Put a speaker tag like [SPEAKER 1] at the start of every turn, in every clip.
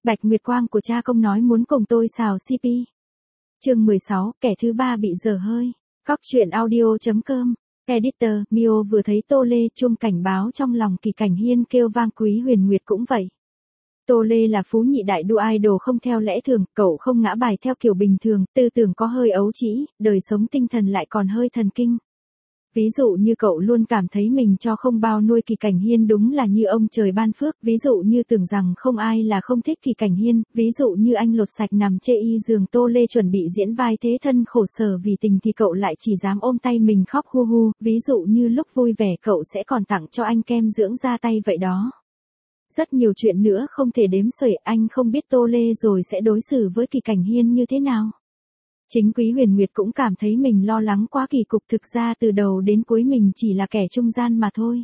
[SPEAKER 1] Bạch Nguyệt Quang của cha công nói muốn cùng tôi xào CP. Chương 16, kẻ thứ ba bị dở hơi. Cóc truyện audio.com. Editor, Mio vừa thấy Tô Lê chuông cảnh báo trong lòng Kỳ Cảnh Hiên kêu vang. Quý Huyền Nguyệt cũng vậy. Tô Lê là phú nhị đại đua idol không theo lẽ thường, cậu không ngã bài theo kiểu bình thường, tư tưởng có hơi ấu trĩ, đời sống tinh thần lại còn hơi thần kinh. Ví dụ như cậu luôn cảm thấy mình cho không bao nuôi Kỳ Cảnh Hiên đúng là như ông trời ban phước, ví dụ như tưởng rằng không ai là không thích Kỳ Cảnh Hiên, ví dụ như anh lột sạch nằm chê y giường Tô Lê chuẩn bị diễn vai thế thân khổ sở vì tình thì cậu lại chỉ dám ôm tay mình khóc hu hu, ví dụ như lúc vui vẻ cậu sẽ còn tặng cho anh kem dưỡng da tay vậy đó. Rất nhiều chuyện nữa không thể đếm xuể, anh không biết Tô Lê rồi sẽ đối xử với Kỳ Cảnh Hiên như thế nào. Chính Quý Huyền Nguyệt cũng cảm thấy mình lo lắng quá kỳ cục, thực ra từ đầu đến cuối mình chỉ là kẻ trung gian mà thôi.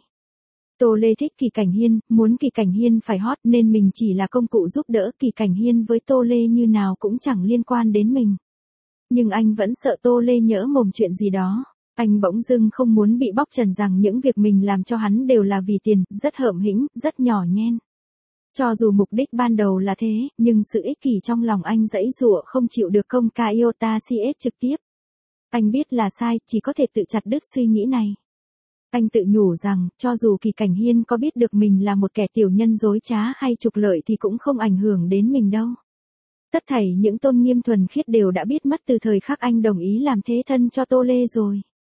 [SPEAKER 1] Tô Lê thích Kỳ Cảnh Hiên, muốn Kỳ Cảnh Hiên phải hot nên mình chỉ là công cụ giúp đỡ. Kỳ Cảnh Hiên với Tô Lê như nào cũng chẳng liên quan đến mình. Nhưng anh vẫn sợ Tô Lê nhỡ mồm chuyện gì đó. Anh bỗng dưng không muốn bị bóc trần rằng những việc mình làm cho hắn đều là vì tiền, rất hợm hĩnh, rất nhỏ nhen. Cho dù mục đích ban đầu là thế, nhưng sự ích kỷ trong lòng anh giãy giụa không chịu được công ca iota CS trực tiếp. Anh biết là sai, chỉ có thể tự chặt đứt suy nghĩ này. Anh tự nhủ rằng, cho dù Kỳ Cảnh Hiên có biết được mình là một kẻ tiểu nhân dối trá hay trục lợi thì cũng không ảnh hưởng đến mình đâu. Tất thảy những tôn nghiêm thuần khiết đều đã biết mất từ thời khắc anh đồng ý làm thế thân cho Tô Lê rồi.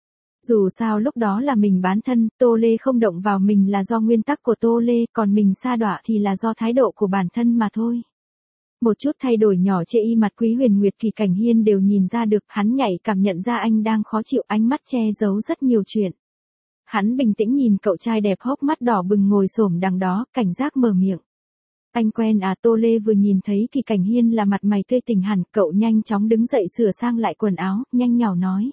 [SPEAKER 1] Dù sao lúc đó là mình bán thân, Tô Lê không động vào mình là do nguyên tắc của Tô Lê, còn mình sa đọa thì là do thái độ của bản thân mà thôi. Một chút thay đổi nhỏ chê y mặt Quý Huyền Nguyệt Kỳ Cảnh Hiên đều nhìn ra được, hắn nhạy cảm nhận ra anh đang khó chịu, ánh mắt che giấu rất nhiều chuyện. Hắn bình tĩnh nhìn cậu trai đẹp hốc mắt đỏ bừng ngồi xổm đằng đó, cảnh giác mở miệng. Anh quen à? Tô Lê vừa nhìn thấy Kỳ Cảnh Hiên là mặt mày tươi tỉnh hẳn, cậu nhanh chóng đứng dậy sửa sang lại quần áo, nhanh nhảu nói.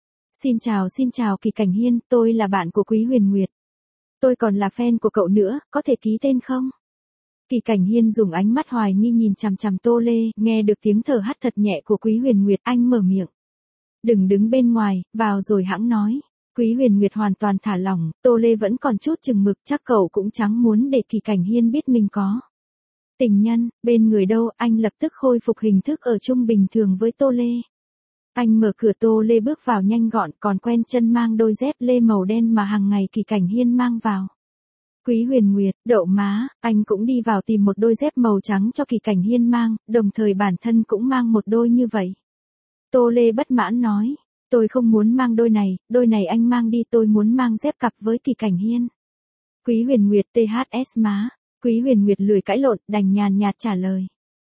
[SPEAKER 1] Xin chào Kỳ Cảnh Hiên, tôi là bạn của Quý Huyền Nguyệt. Tôi còn là fan của cậu nữa, có thể ký tên không? Kỳ Cảnh Hiên dùng ánh mắt hoài nghi nhìn chằm chằm Tô Lê, nghe được tiếng thở hắt thật nhẹ của Quý Huyền Nguyệt, anh mở miệng. Đừng đứng bên ngoài, vào rồi hẵng nói. Quý Huyền Nguyệt hoàn toàn thả lỏng, Tô Lê vẫn còn chút chừng mực, chắc cậu cũng chẳng muốn để Kỳ Cảnh Hiên biết mình có tình nhân, bên người đâu. Anh lập tức khôi phục hình thức ở chung bình thường với Tô Lê. Anh mở cửa, Tô Lê bước vào nhanh gọn, còn quen chân mang đôi dép lê màu đen mà hàng ngày Kỳ Cảnh Hiên mang vào. Quý Huyền Nguyệt, đậu má, anh cũng đi vào tìm một đôi dép màu trắng cho Kỳ Cảnh Hiên mang, đồng thời bản thân cũng mang một đôi như vậy. Tô Lê bất mãn nói, tôi không muốn mang đôi này anh mang đi, tôi muốn mang dép cặp với Kỳ Cảnh Hiên. Quý Huyền Nguyệt THS má. Quý Huyền Nguyệt lười cãi lộn, đành nhàn nhạt trả lời.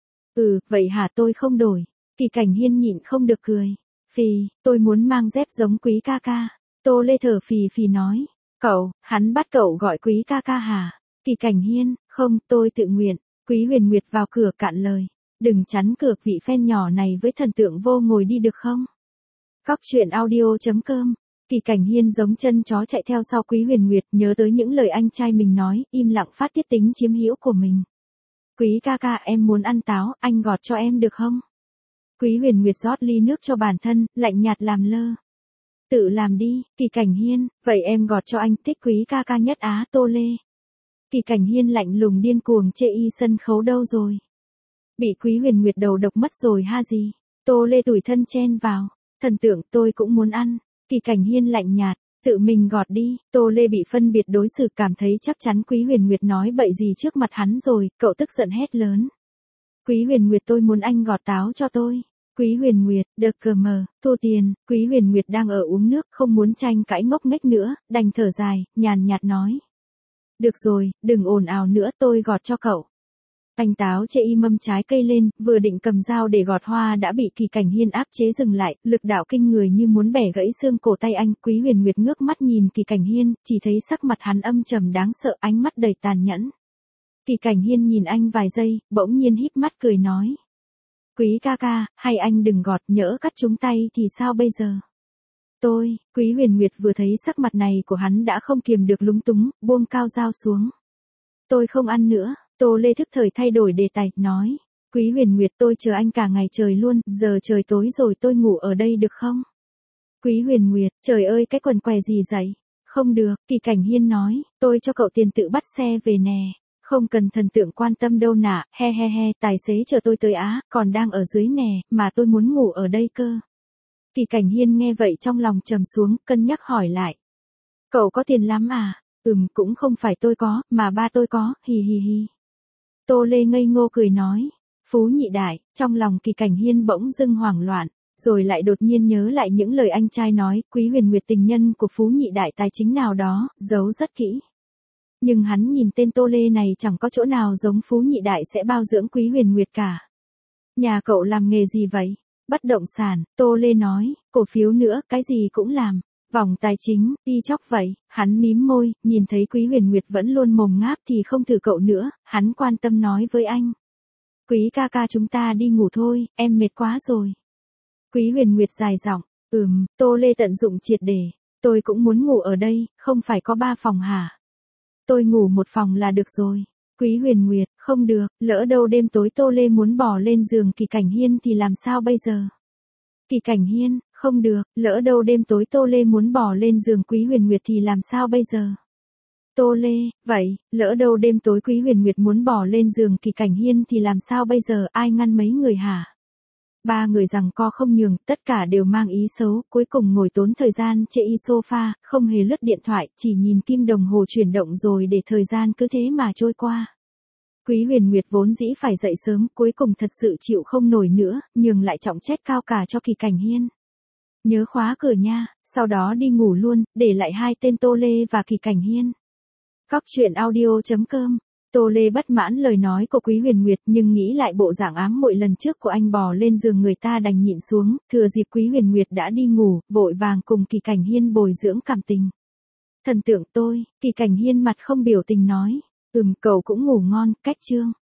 [SPEAKER 1] Vậy hả, tôi không đổi. Kỳ Cảnh Hiên nhịn không được cười. Phì, tôi muốn mang dép giống Quý ca ca. Tô Lê thở phì phì nói. Cậu, hắn bắt cậu gọi Quý ca ca hả? Kỳ Cảnh Hiên, không, tôi tự nguyện. Quý Huyền Nguyệt vào cửa cạn lời. Đừng chắn cửa, vị fan nhỏ này với thần tượng vô ngồi đi được không? Cóc truyện audio.com. Kỳ Cảnh Hiên giống chân chó chạy theo sau Quý Huyền Nguyệt, nhớ tới những lời anh trai mình nói, im lặng phát tiết tính chiếm hữu của mình. Quý ca ca, em muốn ăn táo, anh gọt cho em được không? Quý Huyền Nguyệt rót ly nước cho bản thân, lạnh nhạt làm lơ. Tự làm đi. Kỳ Cảnh Hiên, vậy em gọt cho anh, thích Quý ca ca nhất á. Tô Lê. Kỳ Cảnh Hiên lạnh lùng điên cuồng chê y sân khấu đâu rồi? Bị Quý Huyền Nguyệt đầu độc mất rồi ha gì? Tô Lê tủi thân chen vào. Thần tượng, tôi cũng muốn ăn. Kỳ Cảnh Hiên lạnh nhạt, tự mình gọt đi. Tô Lê bị phân biệt đối xử, cảm thấy chắc chắn Quý Huyền Nguyệt nói bậy gì trước mặt hắn rồi, cậu tức giận hét lớn. Quý Huyền Nguyệt, tôi muốn anh gọt táo cho tôi. Quý Huyền Nguyệt, được cờ mờ, thu tiền. Quý Huyền Nguyệt đang ở uống nước, không muốn tranh cãi ngốc nghếch nữa, đành thở dài, nhàn nhạt nói. Được rồi, đừng ồn ào nữa, tôi gọt cho cậu. Anh táo chê y mâm trái cây lên, vừa định cầm dao để gọt hoa đã bị Kỳ Cảnh Hiên áp chế dừng lại, lực đạo kinh người như muốn bẻ gãy xương cổ tay anh. Quý Huyền Nguyệt ngước mắt nhìn Kỳ Cảnh Hiên, chỉ thấy sắc mặt hắn âm trầm đáng sợ, ánh mắt đầy tàn nhẫn. Kỳ Cảnh Hiên nhìn anh vài giây, bỗng nhiên híp mắt cười nói. Quý ca ca, hay anh đừng gọt, nhỡ cắt trúng tay thì sao bây giờ? Quý Huyền Nguyệt vừa thấy sắc mặt này của hắn đã không kiềm được lúng túng, buông cao dao xuống. Tôi không ăn nữa. Tô Lê thức thời thay đổi đề tài, nói. Quý Huyền Nguyệt, tôi chờ anh cả ngày trời luôn, giờ trời tối rồi, tôi ngủ ở đây được không? Quý Huyền Nguyệt, trời ơi, cái quần què gì vậy? Không được. Kỳ Cảnh Hiên nói, tôi cho cậu tiền tự bắt xe về nè. Không cần thần tượng quan tâm đâu nạ, he he he, tài xế chờ tôi tới á, còn đang ở dưới nè, mà tôi muốn ngủ ở đây cơ. Kỳ Cảnh Hiên nghe vậy trong lòng trầm xuống, cân nhắc hỏi lại. Cậu có tiền lắm à? Cũng không phải tôi có, mà ba tôi có, hì hì hì. Tô Lê ngây ngô cười nói. Phú nhị đại, trong lòng Kỳ Cảnh Hiên bỗng dưng hoảng loạn, rồi lại đột nhiên nhớ lại những lời anh trai nói, Quý Huyền Nguyệt tình nhân của Phú nhị đại tài chính nào đó, giấu rất kỹ. Nhưng hắn nhìn tên Tô Lê này chẳng có chỗ nào giống Phú nhị đại sẽ bao dưỡng Quý Huyền Nguyệt cả. Nhà cậu làm nghề gì vậy? Bất động sản, Tô Lê nói, cổ phiếu nữa, cái gì cũng làm. Vòng tài chính, đi chóc vậy, hắn mím môi, nhìn thấy Quý Huyền Nguyệt vẫn luôn mồm ngáp thì không thử cậu nữa, hắn quan tâm nói với anh. Quý ca ca chúng ta đi ngủ thôi, em mệt quá rồi. Quý Huyền Nguyệt dài giọng, Tô Lê tận dụng triệt để, tôi cũng muốn ngủ ở đây, không phải có 3 phòng hả? Tôi ngủ 1 phòng là được rồi. Quý Huyền Nguyệt, không được, lỡ đâu đêm tối Tô Lê muốn bỏ lên giường Kỳ Cảnh Hiên thì làm sao bây giờ? Kỳ Cảnh Hiên, không được, lỡ đâu đêm tối Tô Lê muốn bỏ lên giường Quý Huyền Nguyệt thì làm sao bây giờ? Tô Lê, vậy, lỡ đâu đêm tối Quý Huyền Nguyệt muốn bỏ lên giường Kỳ Cảnh Hiên thì làm sao bây giờ, ai ngăn mấy người hả? 3 người giằng co không nhường, tất cả đều mang ý xấu, cuối cùng ngồi tốn thời gian chệ y sofa, không hề lướt điện thoại, chỉ nhìn kim đồng hồ chuyển động rồi để thời gian cứ thế mà trôi qua. Quý Huyền Nguyệt vốn dĩ phải dậy sớm, cuối cùng thật sự chịu không nổi nữa, nhường lại trọng trách cao cả cho Kỳ Cảnh Hiên. Nhớ khóa cửa nha, sau đó đi ngủ luôn, để lại 2 tên Tô Lê và Kỳ Cảnh Hiên. Cóc truyện audio.com. Tô Lê bất mãn lời nói của Quý Huyền Nguyệt nhưng nghĩ lại bộ dạng ám muội lần trước của anh bò lên giường người ta đành nhịn xuống, thừa dịp Quý Huyền Nguyệt đã đi ngủ, vội vàng cùng Kỳ Cảnh Hiên bồi dưỡng cảm tình. Thần tượng tôi, Kỳ Cảnh Hiên mặt không biểu tình nói, cậu cũng ngủ ngon, cách chương.